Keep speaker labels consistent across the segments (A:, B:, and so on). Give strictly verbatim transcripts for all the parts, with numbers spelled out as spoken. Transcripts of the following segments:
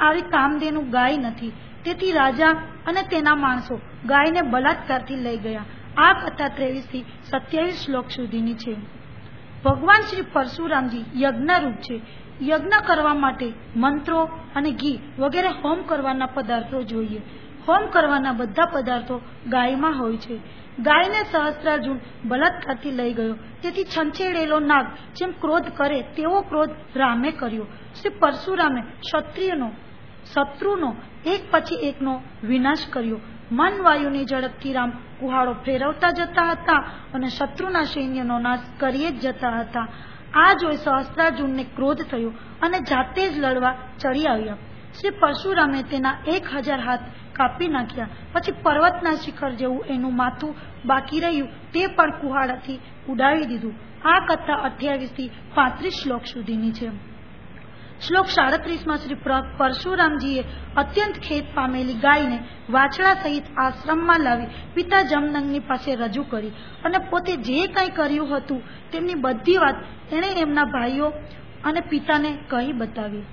A: આવી કામધેનુ ગાય નથી. તેથી રાજા અને તેના માણસો ગાયને બલાત્કારથી લઈ ગયા. આ કથા ત્રેવીસ થી સત્યાવીસ શ્લોક સુધીની છે. ભગવાન શ્રી પરશુરામજી યજ્ઞરૂપ છે. યજ્ઞ કરવા માટે મંત્રો અને ઘી વગેરે હોમ કરવાના પદાર્થો જોઈએ. હોમ કરવાના બધા પદાર્થો ગાયમાં હોય છે. ગાયને સહસ્ત્રાર્જુન બલાત્કારથી લઈ ગયો. તેથી છંછેડેલો નાગ જેમ ક્રોધ કરે તેવો ક્રોધ રામે કર્યો. શ્રી પરશુરામે ક્ષત્રિયનો શત્રુનો એક પછી એકનો વિનાશ કર્યો. મન વાયુની ઝડપથી રામ કુહાડો ફેરવતા જતા હતા અને શત્રુના સૈન્યનો નાશ કરીએ જ જતા હતા. આ જોઈ સહસ્ત્રાર્જુનને ક્રોધ થયો અને જાતે જ લડવા ચડી આવ્યા. શ્રી પરશુરામે તેના એક હજાર હાથ કાપી નાખ્યા. પછી પર્વતના શિખર જેવું એનું માથું બાકી રહ્યું તે પણ કુહાડાથી ઉડાવી દીધું. આ કથા અઠ્યાવીસ થી પાંત્રીસ શ્લોક સુધીની છે. શ્લોક સાડત્રીસ માં શ્રી પરશુરામજીએ અત્યંત ખેદ પામેલી ગાયને વાછડા સહિત આશ્રમમાં લાવી પિતા જમદગ્નિ પાસે રજૂ કરી અને પોતે જે કંઈ કર્યું હતું તેમની બધી વાત એણે એમના ભાઈઓ અને પિતાને કહી બતાવી.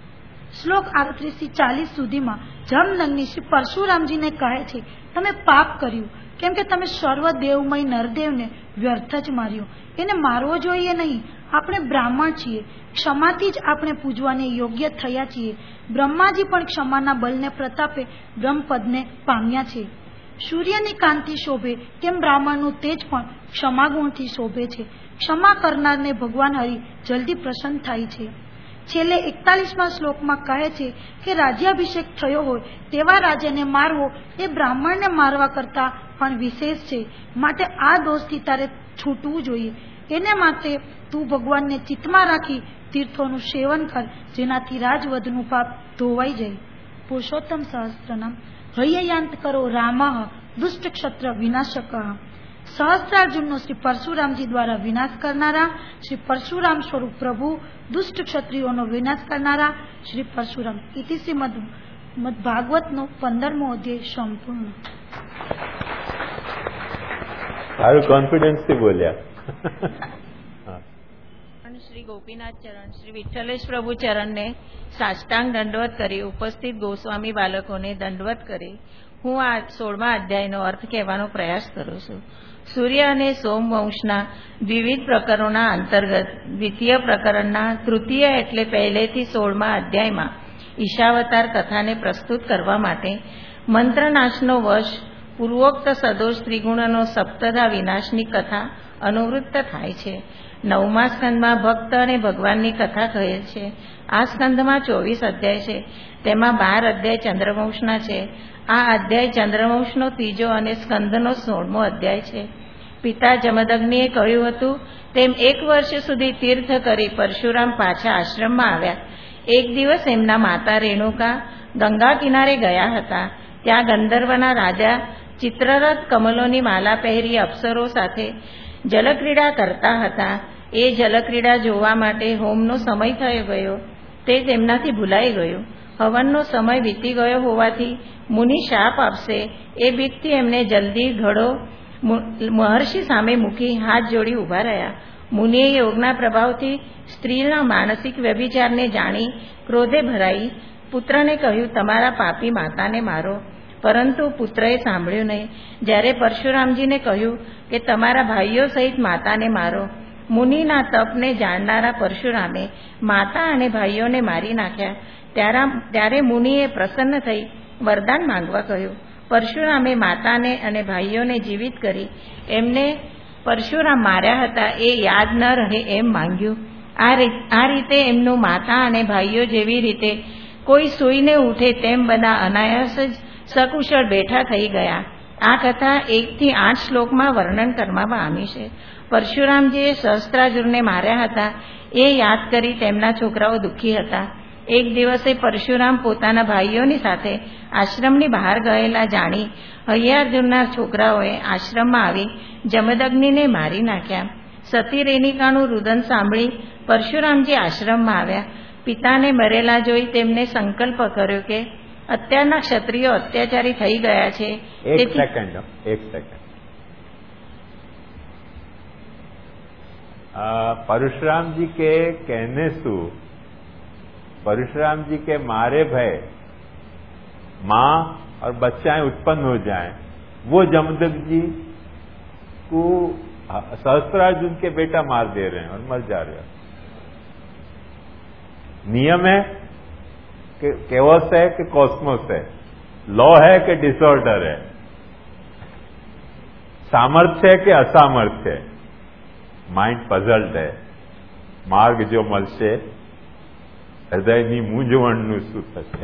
A: શ્લોક આડત્રીસ થી ચાલીસ સુધીમાં જમદગ્નિ શ્રી પરશુરામજીને કહે છે, તમે પાપ કર્યું, કેમ કે તમે સર્વ દેવમય નરદેવને વ્યર્થ જ માર્યો. એને મારવો જોઈએ નહીં. આપણે બ્રાહ્મણ છીએ. ક્ષમાથી જ આપણે પૂજવાને યોગ્ય થયા છીએ. બ્રહ્માજી પણ ક્ષમાના બલને પ્રતાપે બ્રહ્મપદને પામ્યા છે. સૂર્યની કાંતિ શોભે તેમ બ્રાહ્મણનું તેજ પણ ક્ષમાગુણથી શોભે છે. ક્ષમા કરનારને ભગવાન હરિ જલ્દી પ્રસન્ન થાય છે. છેલ્લે એકતાલીસમાં શ્લોકમાં કહે છે કે રાજ્યાભિષેક થયો હોય તેવા રાજાને મારવો એ બ્રાહ્મણને મારવા કરતા પણ વિશેષ છે. માટે આ દોષથી તારે છૂટવું જોઈએ. એને માટે તું ભગવાનને ચિત્તમાં રાખી તીર્થોનું સેવન કર, જેનાથી રાજવધનું પાપ ધોવાઈ જાય. પુરુષોત્તમ સહસ્ત્રનામ. હૈયયાંત કરો રામઃ દુષ્ટ ક્ષત્ર વિનાશક. સહસ્ત્રાર્જુનનો શ્રી પરશુરામજી દ્વારા વિનાશ કરનારા શ્રી પરશુરામ સ્વરૂપ પ્રભુ, દુષ્ટ ક્ષત્રિયોનો વિનાશ કરનારા શ્રી પરશુરામ. ઇતિ શ્રીમદ ભાગવતનો પંદરમો અધ્યાય સંપૂર્ણ.
B: સારું કોન્ફિડન્સથી બોલ્યા.
C: શ્રી ગોપીનાથ ચરણ, શ્રી વિઠ્ઠલેશ પ્રભુ ચરણને સાષ્ટાંગ દંડવત કરી ઉપસ્થિત ગોસ્વામી બાળકોને દંડવત કરી હું આ સોળમા અધ્યાયનો અર્થ કહેવાનો પ્રયાસ કરું છું. સૂર્ય અને સોમવંશના વિવિધ પ્રકરણોના અંતર્ગત દ્વિતીય પ્રકરણના તૃતીય એટલે પહેલેથી સોળમા અધ્યાયમાં ઈશાવતાર કથાને પ્રસ્તુત કરવા માટે મંત્રનાશનો વશ પૂર્વોક્ત સદોષ ત્રિગુણનો સપ્તધા વિનાશની કથા અનુવૃત્ત થાય છે. નવમા સ્કંદમાં ભક્ત અને ભગવાનની કથા કહેલ છે. આ સ્કંદમાં ચોવીસ અધ્યાય છે. તેમાં બાર અધ્યાય ચંદ્રવંશના છે. આ અધ્યાય ચંદ્રવંશનો ત્રીજો અને સ્કંદનો સોળમો અધ્યાય છે. પિતા જમદગ્નિએ કહ્યું હતું તેમ એક વર્ષ સુધી તીર્થ કરી પરશુરામ પાછા આશ્રમમાં આવ્યા. એક દિવસ એમના માતા રેણુકા ગંગા કિનારે ગયા હતા. ત્યાં ગંધર્વના રાજા ચિત્રરથ કમલોની માલા પહેરી અપ્સરો સાથે જલક્રીડા કરતા હતા. એ જલક્રીડા જોવા માટે હોમનો સમય થયો ગયો તે તેમનાથી ભૂલાઈ ગયું. હવનનો સમય વીતી ગયો હોવાથી મુનિ શાપ આપશે એ બીકથી એમને જલ્દી ઘડો મહર્ષિ સામે મૂકી હાથ જોડી ઊભા રહ્યા. મુનિએ યોગના પ્રભાવથી સ્ત્રીના માનસિક વ્યભિચારને જાણી ક્રોધે ભરાઈ પુત્રને કહ્યું, તમારા પાપી માતાને મારો. પરંતુ પુત્રએ સાંભળ્યું નહીં. જ્યારે પરશુરામજીને કહ્યું કે તમારા ભાઈઓ સહિત માતાને મારો, મુનિના તપને જાણનારા પરશુરામે માતા અને ભાઈઓને મારી નાખ્યા. ત્યારે મુનિએ પ્રસન્ન થઈ વરદાન માંગવા કહ્યું. પરશુરામે માતાને અને ભાઈઓને જીવિત કરી એમને પરશુરામ માર્યા હતા એ યાદ ન રહે એમ માંગ્યું. આ રીતે એમનું માતા અને ભાઈઓ જેવી રીતે કોઈ સૂઈને ઉઠે તેમ બધા અનાયાસ જ સકુશળ બેઠા થઈ ગયા. આ કથા એકથી આઠ શ્લોકમાં વર્ણન કરવામાં આવી છે. પરશુરામજીએ સહસ્ત્રાર્જુનને માર્યા હતા એ યાદ કરી તેમના છોકરાઓ દુઃખી હતા. એક દિવસે પરશુરામ પોતાના ભાઈઓની સાથે આશ્રમની બહાર ગયેલા જાણી હૈયાર્જુનના છોકરાઓએ આશ્રમમાં આવી જમદગ્નિને મારી નાખ્યા. સતી રેણિકાનું રુદન સાંભળી પરશુરામજી આશ્રમમાં આવ્યા. પિતાને મરેલા જોઈ તેમને સંકલ્પ કર્યો કે અત્યારના ક્ષત્રિયો અત્યાચારી થઈ ગયા છે.
B: એક સેકન્ડ એક સેકન્ડ परशुराम जी के कहने से परशुराम जी के मारे भय माँ और बच्चाएं उत्पन्न हो जाएं, वो जमदग्नि जी को सहस्त्रार्जुन के बेटा मार दे रहे हैं और मर जा रहे हैं। नियम है कि केओस है कि कॉस्मोस है, लॉ है कि डिसऑर्डर है, सामर्थ्य है कि असामर्थ्य है। माइंड पઝલ્ડ है। માર્ગ જો મળશે હૃદયની મૂંઝવણનું શું થશે?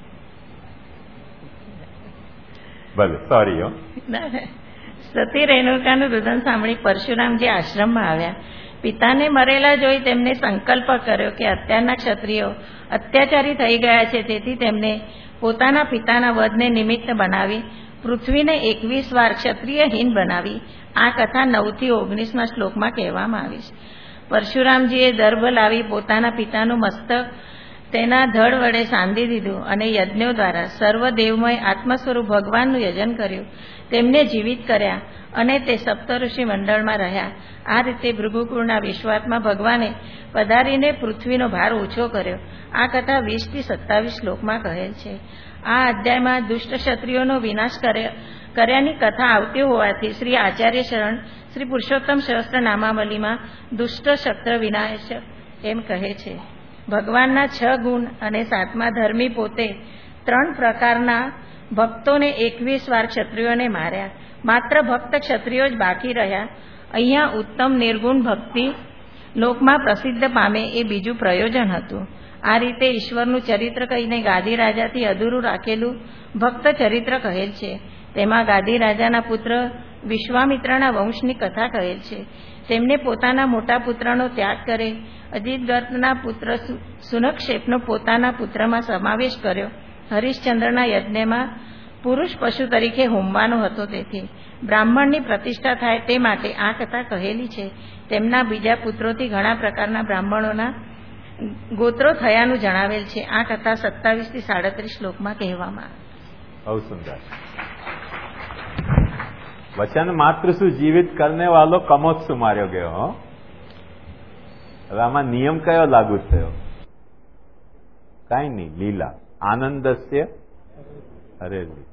B: ભલે, સોરી હો.
C: સતી રેણુકાનું રુદન સાંભળી પરશુરામજી આશ્રમમાં આવ્યા. પિતાને મરેલા જોઈ તેમને સંકલ્પ કર્યો કે અત્યારના ક્ષત્રિયો અત્યાચારી થઈ ગયા છે, તેથી તેમને પોતાના પિતાના વધને નિમિત્ત બનાવી પૃથ્વીને એકવીસ વાર ક્ષત્રિયહીન બનાવી. આ કથા નવથી ઓગણીસમાં શ્લોકમાં કહેવામાં આવી છે. પરશુરામજીએ દર્ભ લાવી પોતાના પિતાનું મસ્તક તેના ધડ વડે સાંધી દીધું અને યજ્ઞો દ્વારા સર્વદેવમય આત્મ સ્વરૂપ ભગવાનનું યજન કર્યું. તેમને જીવિત કર્યા અને તે સપ્તઋષિ મંડળમાં રહ્યા. આ રીતે ભૃગુકુળના વિશ્વાત્મા ભગવાને પધારીને પૃથ્વીનો ભાર ઓછો કર્યો. આ કથા વીસથી સત્તાવીસ શ્લોકમાં કહેલ છે. આ અધ્યાયમાં દુષ્ટ ક્ષત્રિયોનો વિનાશ કર્યાની કથા આવતી હોવાથી શ્રી આચાર્ય શરણ શ્રી પુરુષોત્તમ સહસ્ત્ર નામાવલીમાં દુષ્ટ ક્ષત્ર વિનાશ એમ કહે છે. ભગવાનના છ ગુણ અને સાતમા ધર્મી પોતે ત્રણ પ્રકારના ભક્તોને એકવીસ વાર ક્ષત્રિયોને માર્યા. માત્ર ભક્ત ક્ષત્રિયો જ બાકી રહ્યા. અહીંયા ઉત્તમ નિર્ગુણ ભક્તિ લોકમાં પ્રસિદ્ધ પામે એ બીજું પ્રયોજન હતું. આ રીતે ઈશ્વરનું ચરિત્ર કહીને ગાદી રાજાથી અધૂરું રાખેલું ભક્ત ચરિત્ર કહેલ છે. તેમાં ગાદી રાજાના પુત્ર વિશ્વામિત્રના વંશની કથા કહેલ છે. તેમને પોતાના મોટા પુત્રનો ત્યાગ કરે. અજિતગર્તના પુત્ર સુનક્ષેપનો પોતાના પુત્રમાં સમાવેશ કર્યો. હરિશ્ચંદ્રના યજ્ઞમાં પુરુષ પશુ તરીકે હોમવાનો હતો, તેથી બ્રાહ્મણની પ્રતિષ્ઠા થાય તે માટે આ કથા કહેલી છે. તેમના બીજા પુત્રોથી ઘણા પ્રકારના બ્રાહ્મણોના ગોત્રો થયાનું જણાવેલ છે. આ કથા સત્તાવીસ થી સાડત્રીસ શ્લોકમાં કહેવામાં
B: બહુ સુંદર. વચન માત્ર શું જીવિત કરને વાલો કમોત્સુ માર્યો ગયો. હો, હવે આમાં નિયમ કયો લાગુ થયો? કઈ નહીં, લીલા. આનંદસ્ય હરે લીલા.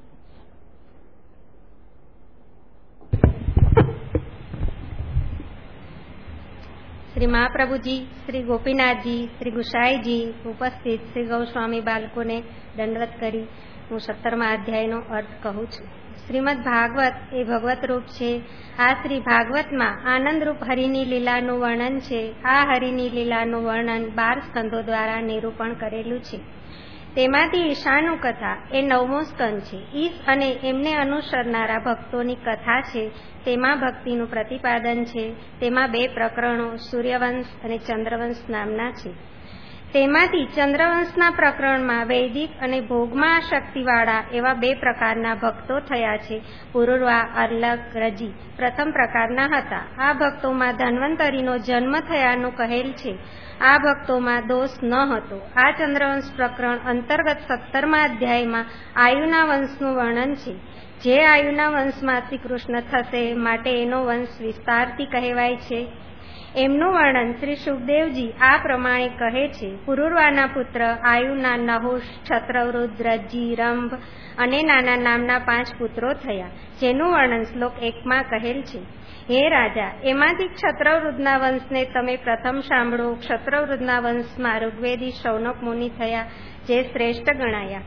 D: શ્રી મહાપ્રભુજી, શ્રી ગોપીનાથજી, શ્રી ગુસાઈજી ઉપસ્થિત શ્રી ગૌસ્વામી બાળકોને દંડવત કરી હું સત્તરમા અધ્યાયનો અર્થ કહું છું. શ્રીમદ ભાગવત એ ભગવત રૂપ છે. આ શ્રી ભાગવતમાં આનંદરૂપ હરિની લીલાનું વર્ણન છે. આ હરિની લીલાનું વર્ણન બાર સ્કંદો દ્વારા નિરૂપણ કરેલું છે. તેમાંથી ઈશાનું કથા એ નવમો સ્કંદ છે. ઈશ અને એમને અનુસરનારા ભક્તોની કથા છે. તેમાં ભક્તિનું પ્રતિપાદન છે. તેમાં બે પ્રકરણો સૂર્યવંશ અને ચંદ્રવંશ નામના છે. તેમાંથી ચંદ્રવંશના પ્રકરણમાં વૈદિક અને ભોગમાં શક્તિવાળા એવા બે પ્રકારના ભક્તો થયા છે. પુરુરવા, અર્લક, રજી પ્રથમ પ્રકારના હતા. આ ભક્તોમાં ધન્વંતરીનો જન્મ થયાનું કહેલ છે. આ ભક્તોમાં દોષ ન હતો. આ ચંદ્રવંશ પ્રકરણ અંતર્ગત સત્તરમા અધ્યાયમાં આયુના વંશનું વર્ણન છે. જે આયુના વંશમાં શ્રી કૃષ્ણ થશે માટે એનો વંશ વિસ્તારથી કહેવાય છે. એમનું વર્ણન શ્રી સુખદેવજી આ પ્રમાણે કહે છે. પુરુરવાના પુત્ર આયુના નહુષ, છત્રવૃદ્ધ, રજી, રંભ અને નાના નામના પાંચ પુત્રો થયા, જેનું વર્ણન શ્લોક એકમાં કહેલ છે. હે રાજા, એમાંથી ક્ષત્રવૃદ્ધના વંશને તમે પ્રથમ સાંભળો. ક્ષત્રવૃદ્ધના વંશમાં ઋગ્વેદી શૌનક મુનિ થયા, જે શ્રેષ્ઠ ગણાયા.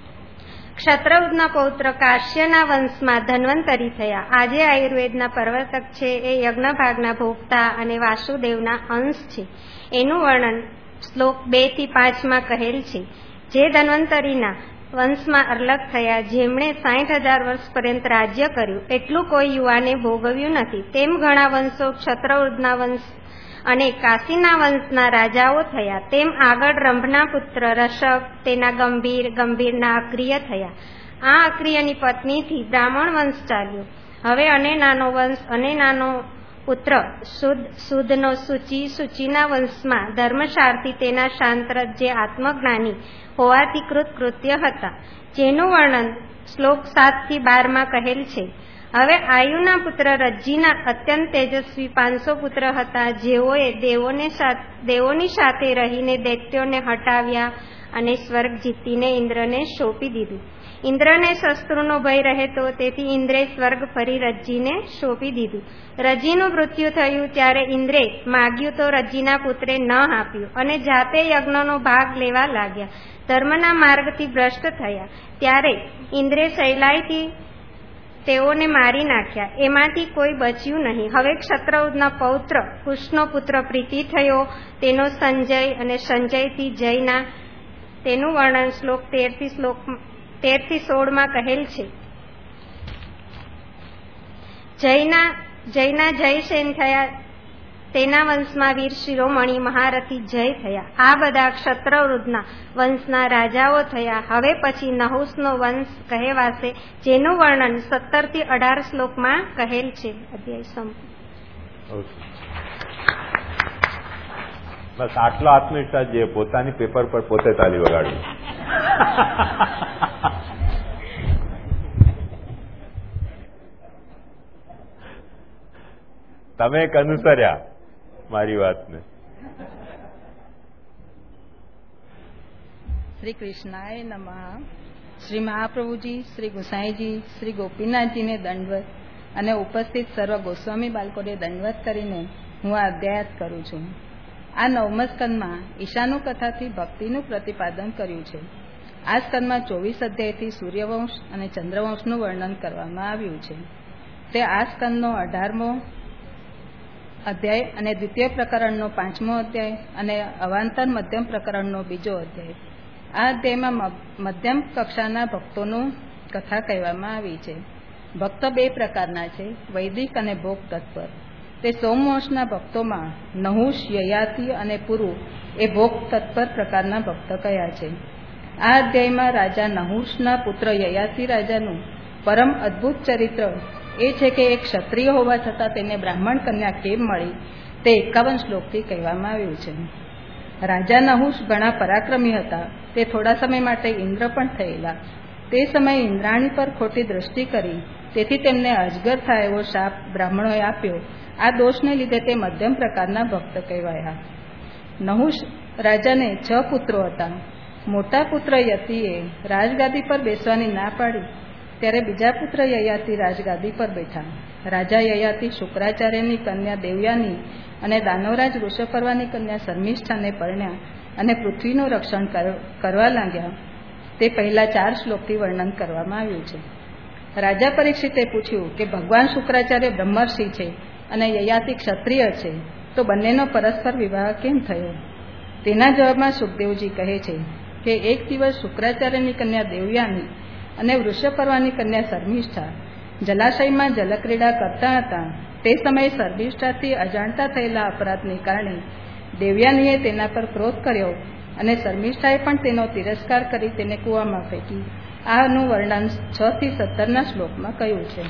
D: ક્ષત્રવૃદ્ધના પૌત્ર કાશ્યના વંશમાં ધન્વંતરી થયા. આજે આયુર્વેદના પ્રવર્તક છે. એ યજ્ઞભાગના ભોગતા અને વાસુદેવના અંશ છે. એનું વર્ણન શ્લોક બે થી પાંચમાં કહેલ છે. જે ધન્વંતરીના વંશમાં અર્લક થયા, જેમણે સાઠ હજાર વર્ષ પર્યંત રાજ્ય કર્યું, એટલું કોઈ યુવાને ભોગવ્યું નથી. તેમ ઘણા વંશો ક્ષત્રવૃદ્ધના વંશ અને કાશીના વંશના રાજાઓ થયા. તેમ આગળ રંભના પુત્ર રશક, તેના ગંભીર, ગંભીરના અક્રિય થયા. આ અક્રિયની પત્નીથી બ્રાહ્મણ વંશ ચાલ્યો. હવે અનેનાનો વંશ અનેનાનો પુત્ર શુદ્ધ શુદ્ધનો સૂચિ સૂચિના વંશમાં ધર્મસારથી તેના શાંતરથ જે આત્મજ્ઞાની હોવાથી કૃત કૃત્ય હતા, જેનું વર્ણન શ્લોક સાત થી બાર માં કહેલ છે. હવે આયુના પુત્ર રજ્જીના અત્યંત તેજસ્વી પાંચસો પુત્ર હતા, જેઓએ દેવોને દેવોની સાથે રહીને દૈત્યોને હટાવ્યા અને સ્વર્ગ જીતીને ઇન્દ્રને સોંપી દીધું. ઇન્દ્રને શસ્ત્રોનો ભય રહેતો, તેથી ઇન્દ્રે સ્વર્ગ ફરી રજ્જીને સોંપી દીધું. રજ્જીનું મૃત્યુ થયું ત્યારે ઇન્દ્રે માગ્યું તો રજ્જીના પુત્રે ન આપ્યું અને જાતે યજ્ઞનો ભાગ લેવા લાગ્યા. ધર્મના માર્ગથી ભ્રષ્ટ થયા ત્યારે ઇન્દ્રે શૈલાઈથી તેઓને મારી નાખ્યા. એમાંથી કોઈ બચ્યું નહીં. હવે ક્ષત્રઉના પૌત્ર કુશનો પુત્ર પ્રીતિ થયો, તેનો સંજય, અને સંજયથી જયના, તેનું વર્ણન શ્લોક તેર થી શ્લોક તેર થી સોળ માં કહેલ છે. જયના જયના જયસેન થયા, તેના વંશમાં વીર શિરોમણી મહારથી જય થયા. આ બધા ક્ષત્રવૃદ્ધના વંશના રાજાઓ થયા. હવે પછી નહુસનો વંશ કહેવાશે, જેનું વર્ણન સત્તર થી અઢાર શ્લોકમાં કહેલ છે. અધ્યાય સંપૂર્ણ.
B: બસ આટલો આત્મવિશ્વાસ જે પોતાની પેપર પર પોતે તાલી વગાડવી. તમે એક અનુસર્યા મારી વાતને.
C: શ્રી કૃષ્ણાય નમઃ. શ્રી મહાપ્રભુજી, શ્રી ગુસાઈજી, શ્રી ગોપીનાથજીને દંડવત અને ઉપસ્થિત સર્વ ગોસ્વામી બાળકોને દંડવત કરીને હું આ અધ્યાયત કરું છું. આ નવમા સ્કંદમાં ઈશાનુ કથાથી ભક્તિનું પ્રતિપાદન કર્યું છે. આ સ્કંદમાં ચોવીસ અધ્યાયથી સૂર્યવંશ અને ચંદ્રવંશનું વર્ણન કરવામાં આવ્યું છે. તે આ સ્કંદનો અઢારમો અધ્યાય અને દ્વિતીય પ્રકરણનો પાંચમો અધ્યાય અને અવાંતર મધ્યમ પ્રકરણનો બીજો અધ્યાય. આ અધ્યાયમાં મધ્યમ કક્ષાના ભક્તોનું કથા કહેવામાં આવી છે. ભક્તો બે પ્રકારના છે, વૈદિક અને ભોગ તત્પર. તે સોમવંશના ભક્તોમાં નહુષ, યયાતિ અને પુરુ એ ભોગ તત્પર પ્રકારના ભક્ત કયા છે. આ અધ્યાયમાં રાજા નહુષના પુત્ર યયાતિ રાજાનું પરમ અદ્ભુત ચરિત્ર એ છે કે એક ક્ષત્રિય હોવા છતાં તેને બ્રાહ્મણ કન્યા કેમ મળી, તે એકાવન શ્લોકથી કહેવામાં આવ્યું છે. રાજા નહુષ ઘણા પરાક્રમી હતા. તે થોડા સમય માટે ઇન્દ્ર પણ થયેલા. તે સમયે ઇન્દ્રાણી પર ખોટી દ્રષ્ટિ કરી, તેથી તેમને અજગર થાય એવો શાપ બ્રાહ્મણોએ આપ્યો. આ દોષને લીધે તે મધ્યમ પ્રકારના ભક્ત કહેવાયા. નહુષ રાજાને છ પુત્રો હતા. મોટા પુત્ર યતિએ રાજગાદી પર બેસવાની ના પાડી, ત્યારે બીજા પુત્ર યયાતિ રાજગાદી પર બેઠા. રાજા યયાતિ શુક્રાચાર્યની કન્યા દેવયાની અને દાનવરાજ વૃષપર્વાની કન્યા શર્મિષ્ઠાને પરણ્યા અને પૃથ્વીનું રક્ષણ કરવા લાગ્યા. તે પહેલા ચાર શ્લોકથી વર્ણન કરવામાં આવ્યું છે. રાજા પરીક્ષિતે પૂછ્યું કે ભગવાન શુક્રાચાર્ય બ્રહ્મર્ષિ છે અને યયાતિ ક્ષત્રિય છે, તો બંનેનો પરસ્પર વિવાહ કેમ થયો? તેના જવાબમાં સુખદેવજી કહે છે કે એક દિવસ શુક્રાચાર્યની કન્યા દેવયાની અને વૃષપર્વાની કન્યા શર્મિષ્ઠા જલાશયમાં જલક્રીડા કરતા હતા. તે સમયે શર્મિષ્ઠાથી અજાણતા થયેલા અપરાધને કારણે દેવયાનીએ તેના પર ક્રોધ કર્યો અને શર્મિષ્ઠાએ પણ તેનો તિરસ્કાર કરી તેને કૂવામાં ફેંકી. આનું વર્ણન છ થી સત્તરના શ્લોકમાં કહ્યું છે.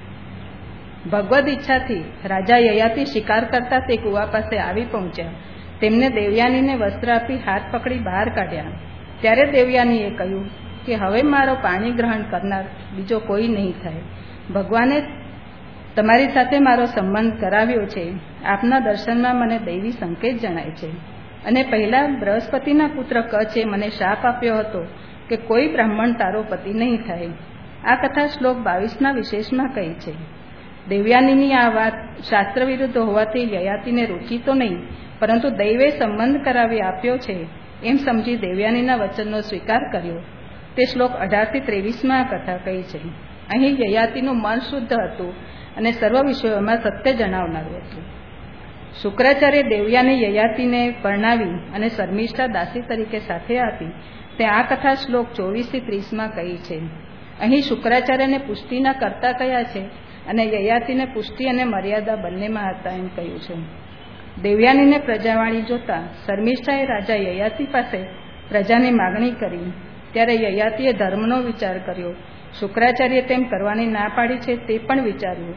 C: ભગવદ ઈચ્છાથી રાજા યયાતિ શિકાર કરતા તે કૂવા પાસે આવી પહોંચ્યા. તેમને દેવયાનીને વસ્ત્ર આપી હાથ પકડી બહાર કાઢ્યા. ત્યારે દેવયાનીએ કહ્યું કે હવે મારો પાણી ગ્રહણ કરનાર બીજો કોઈ નહીં થાય. ભગવાને તમારી સાથે મારો સંબંધ કરાવ્યો છે. આપના દર્શનમાં મને દૈવી સંકેત જણાય છે. અને પહેલા બૃહસ્પતિના પુત્ર કચ્છે મને શાપ આપ્યો હતો કે કોઈ બ્રાહ્મણ તારો પતિ નહીં થાય. આ કથા શ્લોક બાવીસના વિશેષમાં કહી છે. દેવયાનીની આ વાત શાસ્ત્ર વિરુદ્ધ હોવાથી યયાતિને રૂચી તો નહીં, પરંતુ દૈવે સંબંધ કરાવી આપ્યો છે એમ સમજી દેવયાનીના વચનનો સ્વીકાર કર્યો. તે શ્લોક અઢારથી ત્રેવીસમાં આ કથા કહી છે. અહીં યયાતિનું મન શુદ્ધ હતું અને સર્વ વિષયોમાં સત્ય જણાવનારું હતું. શુક્રાચાર્ય દેવયાની યયાતિને પરણાવી અને શર્મિષ્ઠા દાસી તરીકે સાથે આપી. તે આ કથા શ્લોક ચોવીસથી ત્રીસમાં કહી છે. અહીં શુક્રાચાર્યને પુષ્ટિના કર્તા કયા છે અને યયાતિને પુષ્ટિ અને મર્યાદા બંનેમાં હતા એમ કહ્યું છે. દેવયાનીને પ્રજાવાણી જોતા શર્મિષ્ઠાએ રાજા યયાતિ પાસે પ્રજાની માગણી કરી. ત્યારે યયાતિએ ધર્મનો વિચાર કર્યો. શુક્રાચાર્ય તેમ કરવાની ના પાડી છે તે પણ વિચાર્યું.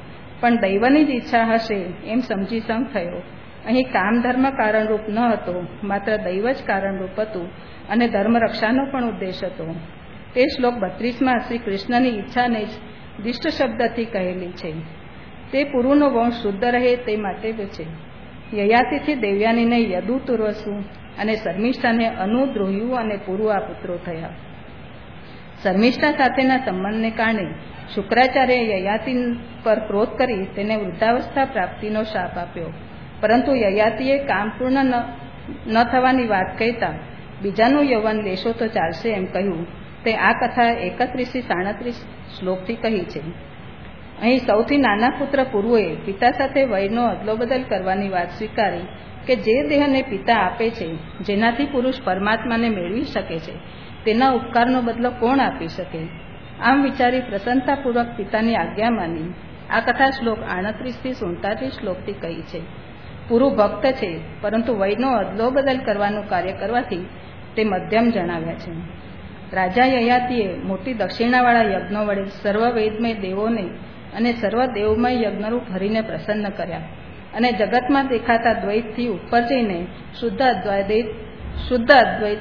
E: પણ દૈવની જ ઈચ્છા હશે એમ સમજી સંગ થયો. અહીં કામ ધર્મ કારણરૂપ ન હતો, માત્ર દૈવ જ કારણરૂપ હતું અને ધર્મ રક્ષાનો પણ ઉદ્દેશ હતો. તે શ્લોક બત્રીસમાં શ્રી કૃષ્ણની ઈચ્છાને જ દિષ્ટ શબ્દથી કહેલી છે. તે પુરુનો વંશ શુદ્ધ રહે તે માટે છે. યયાતિથી દેવયાનીને યદુ તુર્વસુ અને શર્મિષ્ઠાને અનુ, દ્રોહ્યુ અને પુરુ આ પુત્રો થયા. શર્મિષ્ઠા સાથેના સંબંધને કારણે શુક્રાચાર્ય યયાતિ પર ક્રોધ કરી તેને વૃદ્ધાવસ્થા પ્રાપ્તિનો શાપ આપ્યો. પરંતુ યયાતિએ કામ પૂર્ણ ન થવાની વાત કહેતા બીજાનું યૌવન લેશો તો ચાલશે એમ કહ્યું. તે આ કથા એકત્રીસથી સાડત્રીસ શ્લોકથી કહી છે. અહીં સૌથી નાના પુત્ર પુરુએ પિતા સાથે વયનો અદલો બદલ કરવાની વાત સ્વીકારી કે જે દેહને પિતા આપે છે, જેનાથી પુરુષ પરમાત્માને મેળવી શકે છે, તેના ઉપકારનો બદલો કોણ આપી શકે? આમ વિચારી પ્રસન્નતાપૂર્વક પિતાની આજ્ઞા માની આ કથા શ્લોક આડત્રીસથી સુડતાલીસ શ્લોકથી કહી છે. પુરુ ભક્ત છે, પરંતુ વયનો અદલો બદલ કરવાનું કાર્ય કરવાથી તે મધ્યમ જણાવ્યા છે. રાજા યયાતિએ મોટી દક્ષિણાવાળા યજ્ઞો વડે સર્વ વેદમય દેવોને અને સર્વ દેવમય યજ્ઞરૂપ હરીને પ્રસન્ન કર્યા અને જગતમાં દેખાતા દ્વૈતથી ઉપર જઈને શુદ્ધ અદ્વૈત શુદ્ધ અદ્વૈત